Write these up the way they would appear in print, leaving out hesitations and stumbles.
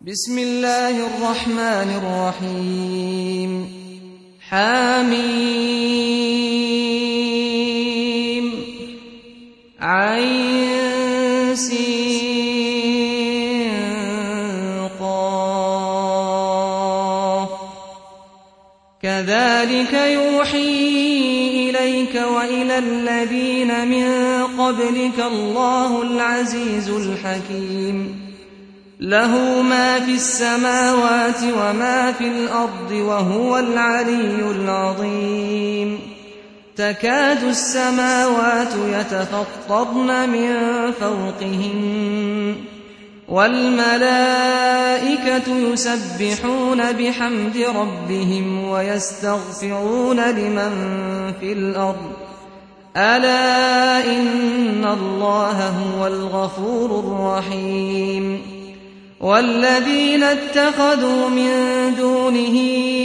بسم الله الرحمن الرحيم حميم عين سين قاف كذلك يوحي إليك وإلى الذين من قبلك الله العزيز الحكيم له ما في السماوات وما في الأرض وهو العلي العظيم تكاد السماوات يتفطرن من فوقهن والملائكة يسبحون بحمد ربهم ويستغفرون لمن في الأرض ألا إن الله هو الغفور الرحيم والذين اتخذوا من دونه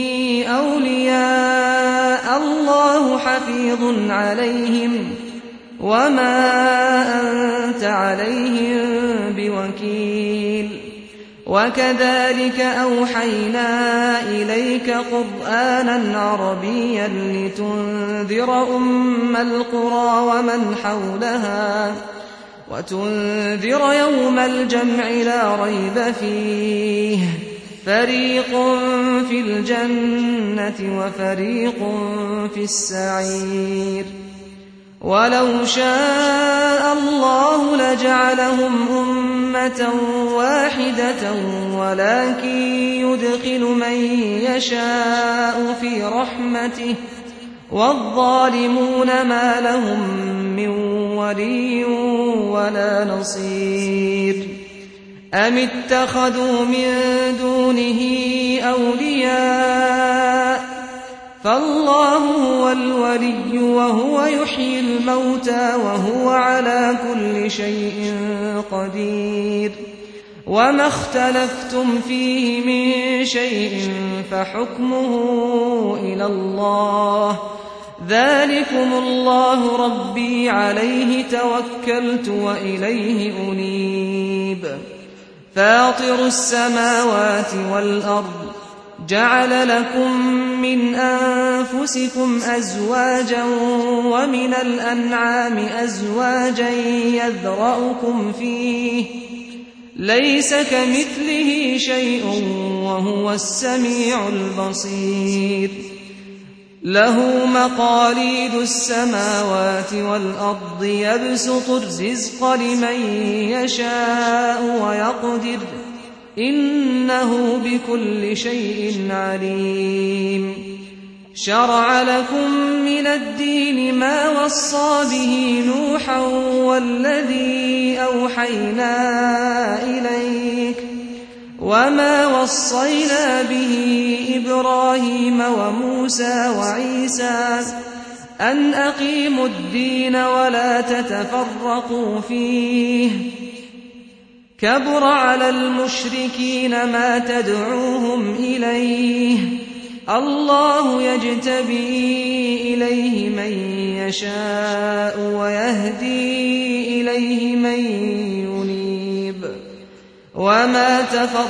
أولياء الله حفيظ عليهم وما أنت عليهم بوكيل وكذلك أوحينا إليك قرآنا عربيا لتنذر أم القرى ومن حولها وتنذر يوم الجمع لا ريب فيه فريق في الجنة وفريق في السعير ولو شاء الله لجعلهم أمة واحدة ولكن يدخل من يشاء في رحمته والظالمون ما لهم من ولي ولا نصير أم اتخذوا من دونه أولياء فالله هو الولي وهو يحيي الموتى وهو على كل شيء قدير وما اختلفتم فيه من شيء فحكمه إلى الله ذلكم الله ربي عليه توكلت وإليه أنيب فاطر السماوات والأرض جعل لكم من أنفسكم أزواجا ومن الأنعام أزواجا يذرأكم فيه ليس كمثله شيء وهو السميع البصير له مقاليد السماوات والأرض يبسط الرزق لمن يشاء ويقدر إنه بكل شيء عليم شرع لكم من الدين ما وصى به نوحا والذي أوحينا إليك وما وصينا به إبراهيم وموسى وعيسى أن أقيموا الدين ولا تتفرقوا فيه كبر على المشركين ما تدعوهم إليه الله يجتبي إليه من يشاء ويهدي إليه من ينيب وما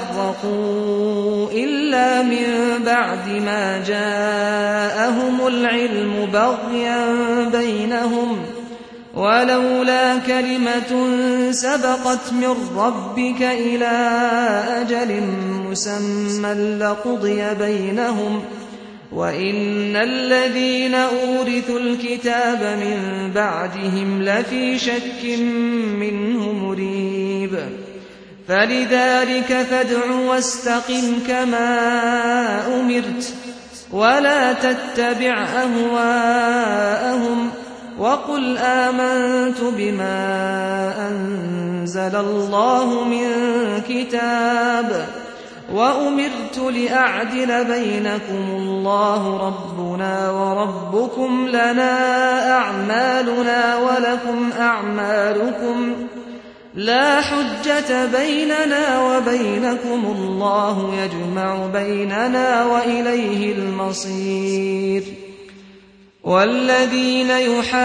تفرقوا إلا من بعد ما جاءهم العلم بغيا بينهم ولولا كلمة سبقت من ربك إلى أجل مسمى لقضي بينهم وإن الذين أورثوا الكتاب من بعدهم لفي شك منه مريب فلذلك فادع واستقم كما أمرت ولا تتبع أهواءهم وقل آمنت بما أنزل الله من كتاب وأمرت لأعدل بينكم الله ربنا وربكم لنا أعمالنا ولكم أعمالكم لا حجة بيننا وبينكم الله يجمع بيننا وإليه المصير والذين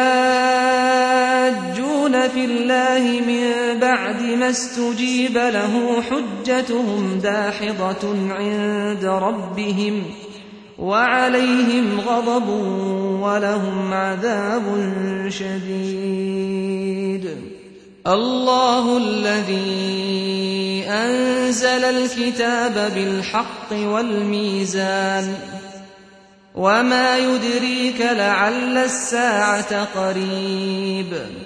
يحاجون في الله من بعد ما استجيب له حجتهم داحضة عند ربهم وعليهم غضب ولهم عذاب شديد. الله الذي أنزل الكتاب بالحق والميزان وما يدريك لعل الساعة قريب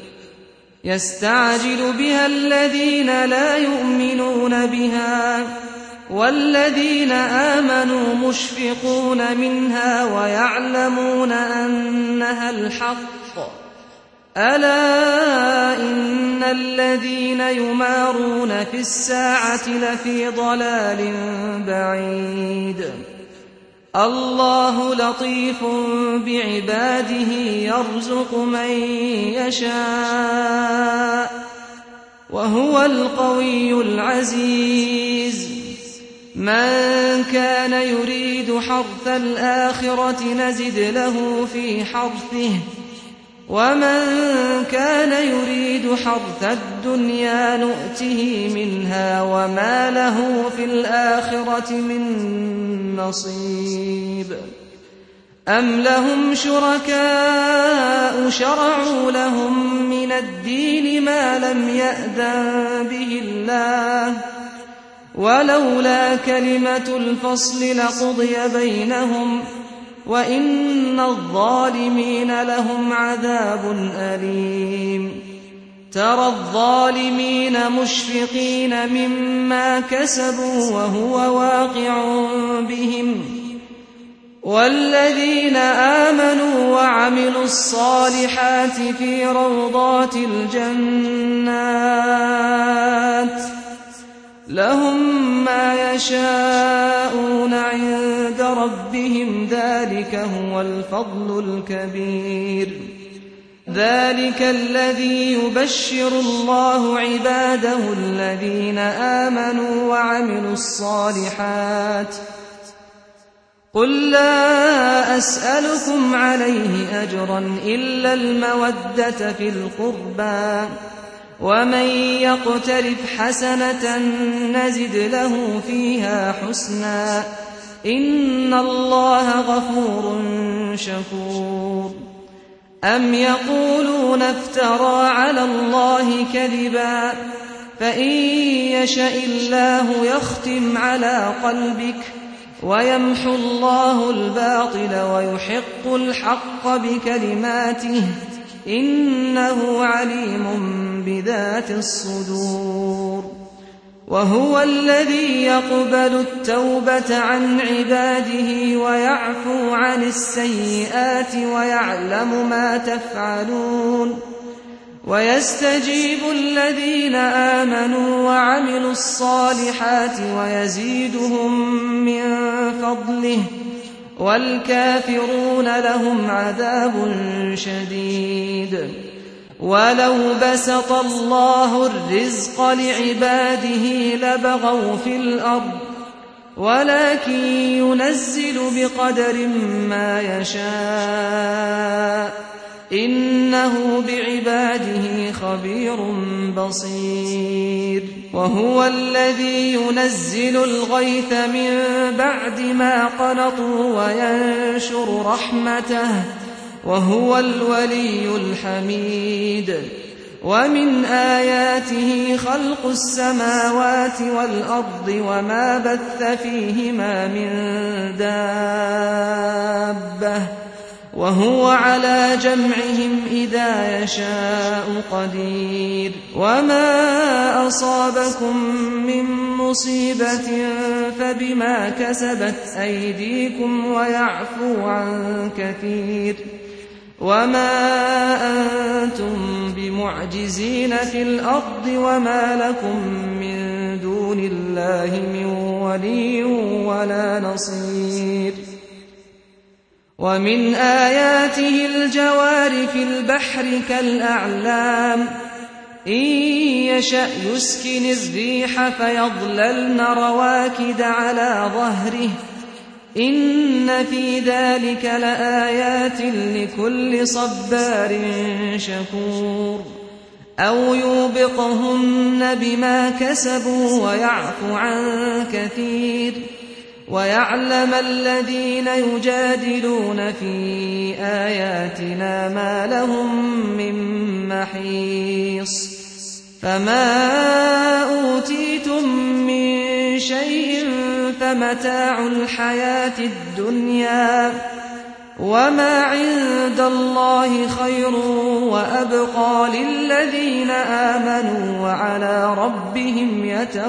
يستعجل بها الذين لا يؤمنون بها والذين آمنوا مشفقون منها ويعلمون أنها الحق ألا إن الذين يمارون في الساعة لفي ضلال بعيد. الله لطيف بعباده يرزق من يشاء وهو القوي العزيز. من كان يريد حرث الآخرة نزد له في حرثه ومن كان يريد حرث الدنيا نؤته منها وما له في الآخرة من نصيب. أم لهم شركاء شرعوا لهم من الدين ما لم يأذن به الله ولولا كلمة الفصل لقضي بينهم وإن الظالمين لهم عذاب أليم. ترى الظالمين مشفقين مما كسبوا وهو واقع بهم والذين آمنوا وعملوا الصالحات في روضات الجنات لهم ما يشاءون عند ربهم ذلك هو الفضل الكبير. ذلك الذي يبشر الله عباده الذين آمنوا وعملوا الصالحات. قل لا أسألكم عليه أجرا إلا المودة في القربى ومن يقترف حسنة نزد له فيها حسنا إن الله غفور شكور. أم يقولون افترى على الله كذبا فإن يشأ الله يختم على قلبك ويمحو الله الباطل ويحق الحق بكلماته إنه عليم بذات الصدور. وهو الذي يقبل التوبة عن عباده ويعفو عن السيئات ويعلم ما تفعلون ويستجيب الذين آمنوا وعملوا الصالحات ويزيدهم من فضله والكافرون لهم عذاب شديد. ولو بسط الله الرزق لعباده لبغوا في الأرض ولكن ينزل بقدر ما يشاء إنه بعباده خبير بصير. وهو الذي ينزل الغيث من بعد ما قنطوا وينشر رحمته وهو الولي الحميد. ومن آياته خلق السماوات والأرض وما بث فيهما من دابة وهو على جمعهم إذا يشاء قدير. وما أصابكم من مصيبة فبما كسبت أيديكم ويعفو عن كثير. وما أنتم بمعجزين في الأرض وما لكم من دون الله من ولي ولا نصير. ومن آياته الجوار في البحر كالأعلام إن يشأ يسكن الريح فيظللن رواكد على ظهره إن في ذلك لآيات لكل صبار شكور أو يوبقهن بما كسبوا ويعفو عن كثير ويعلم الذين يجادلون في آياتنا ما لهم من محيص فما أوتيتم من شيء فمتاع الحياة الدنيا وما عند الله خير وأبقى للذين آمنوا وعلى ربهم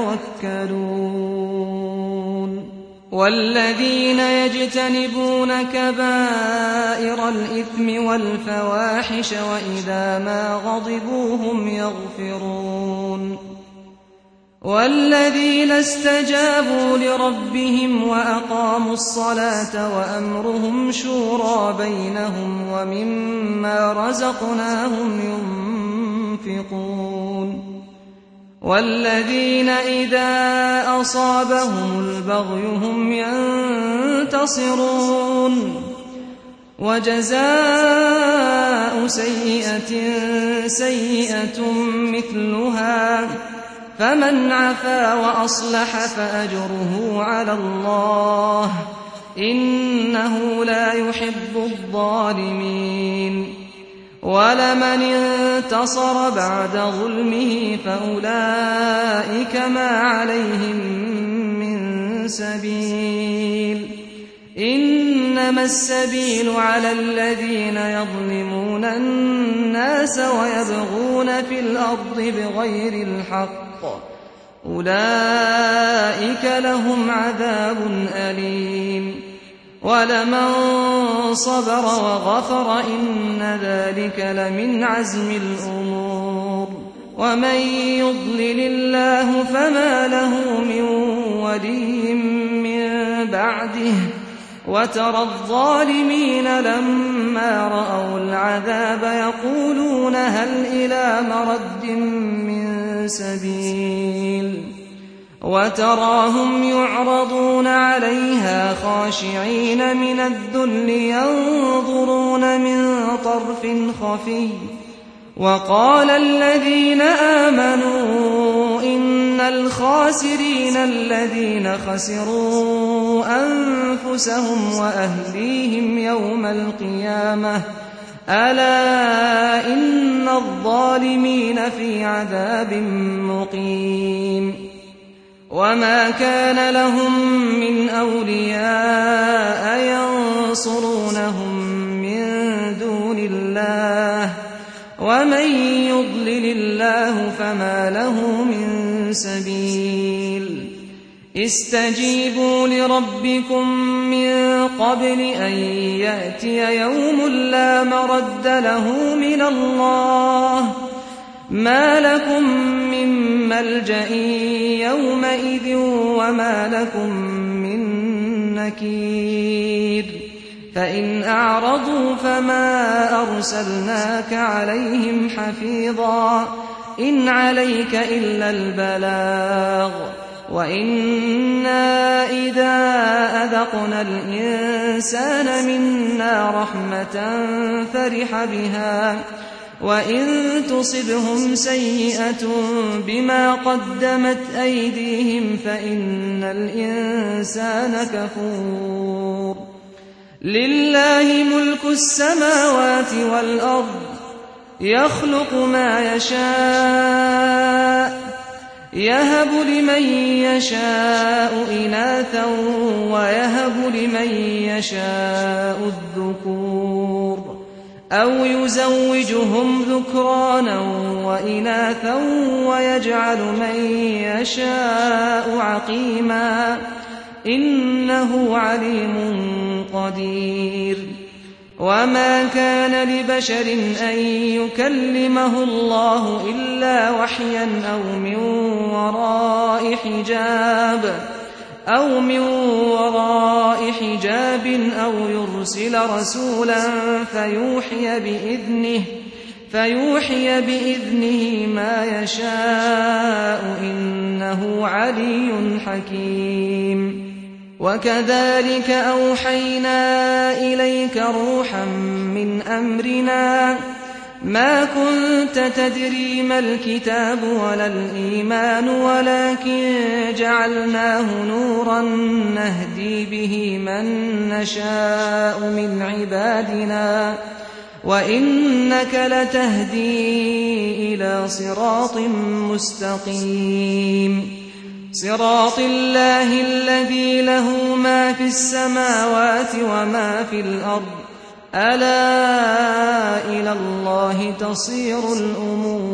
يتوكلون والذين يجتنبون كبائر الإثم والفواحش وإذا ما غضبوا هم يغفرون والذين استجابوا لربهم وأقاموا الصلاة وأمرهم شورى بينهم ومما رزقناهم ينفقون والذين إذا أصابهم البغي هم ينتصرون وجزاء سيئة سيئة مثلها فمن عفا وأصلح فأجره على الله إنه لا يحب الظالمين ولمن انتصر بعد ظلمه فأولئك ما عليهم من سبيل إنما السبيل على الذين يظلمون الناس ويبغون في الأرض بغير الحق أولئك لهم عذاب أليم ولمن صبر وغفر إن ذلك لمن عزم الأمور ومن يضلل الله فما له من ولي من بعده وترى الظالمين لما رأوا العذاب يقولون هل إلى مرد من سبيل وتراهم يعرضون عليها خاشعين من الذل ينظرون من طرف خفي وقال الذين آمنوا إن الخاسرين الذين خسروا أنفسهم وأهليهم يوم القيامة ألا إن الظالمين في عذاب مقيم وما كان لهم من أولياء ينصرونهم من دون الله ومن يضلل الله فما له من سبيل استجيبوا لربكم من قبل أن يأتي يوم لا مرد له من الله ما لكم من ملجأ يومئذ وما لكم من نكير فإن أعرضوا فما أرسلناك عليهم حفيظا إن عليك إلا البلاغ وإنا إذا أذقنا الإنسان منا رحمة فرح بها وإن تصبهم سيئة بما قدمت أيديهم فإن الإنسان كفور لله ملك السماوات والأرض يخلق ما يشاء يهب لمن يشاء إناثا ويهب لمن يشاء الذكور أو يزوجهم ذكرانا وإناثا ويجعل من يشاء عقيما إنه عليم قدير وما كان لبشر أن يكلمه الله إلا وحيا أو من وراء حجاب أو يرسل رسولا فيوحي بإذنه ما يشاء إنه علي حكيم وكذلك أوحينا إليك روحا من أمرنا ما كنت تدري ما الكتاب ولا الإيمان ولكن جعلناه نورا نهدي به من نشاء من عبادنا وإنك لتهدي إلى صراط مستقيم صراط الله الذي له ما في السماوات وما في الأرض ألا إلى الله تصير الأمور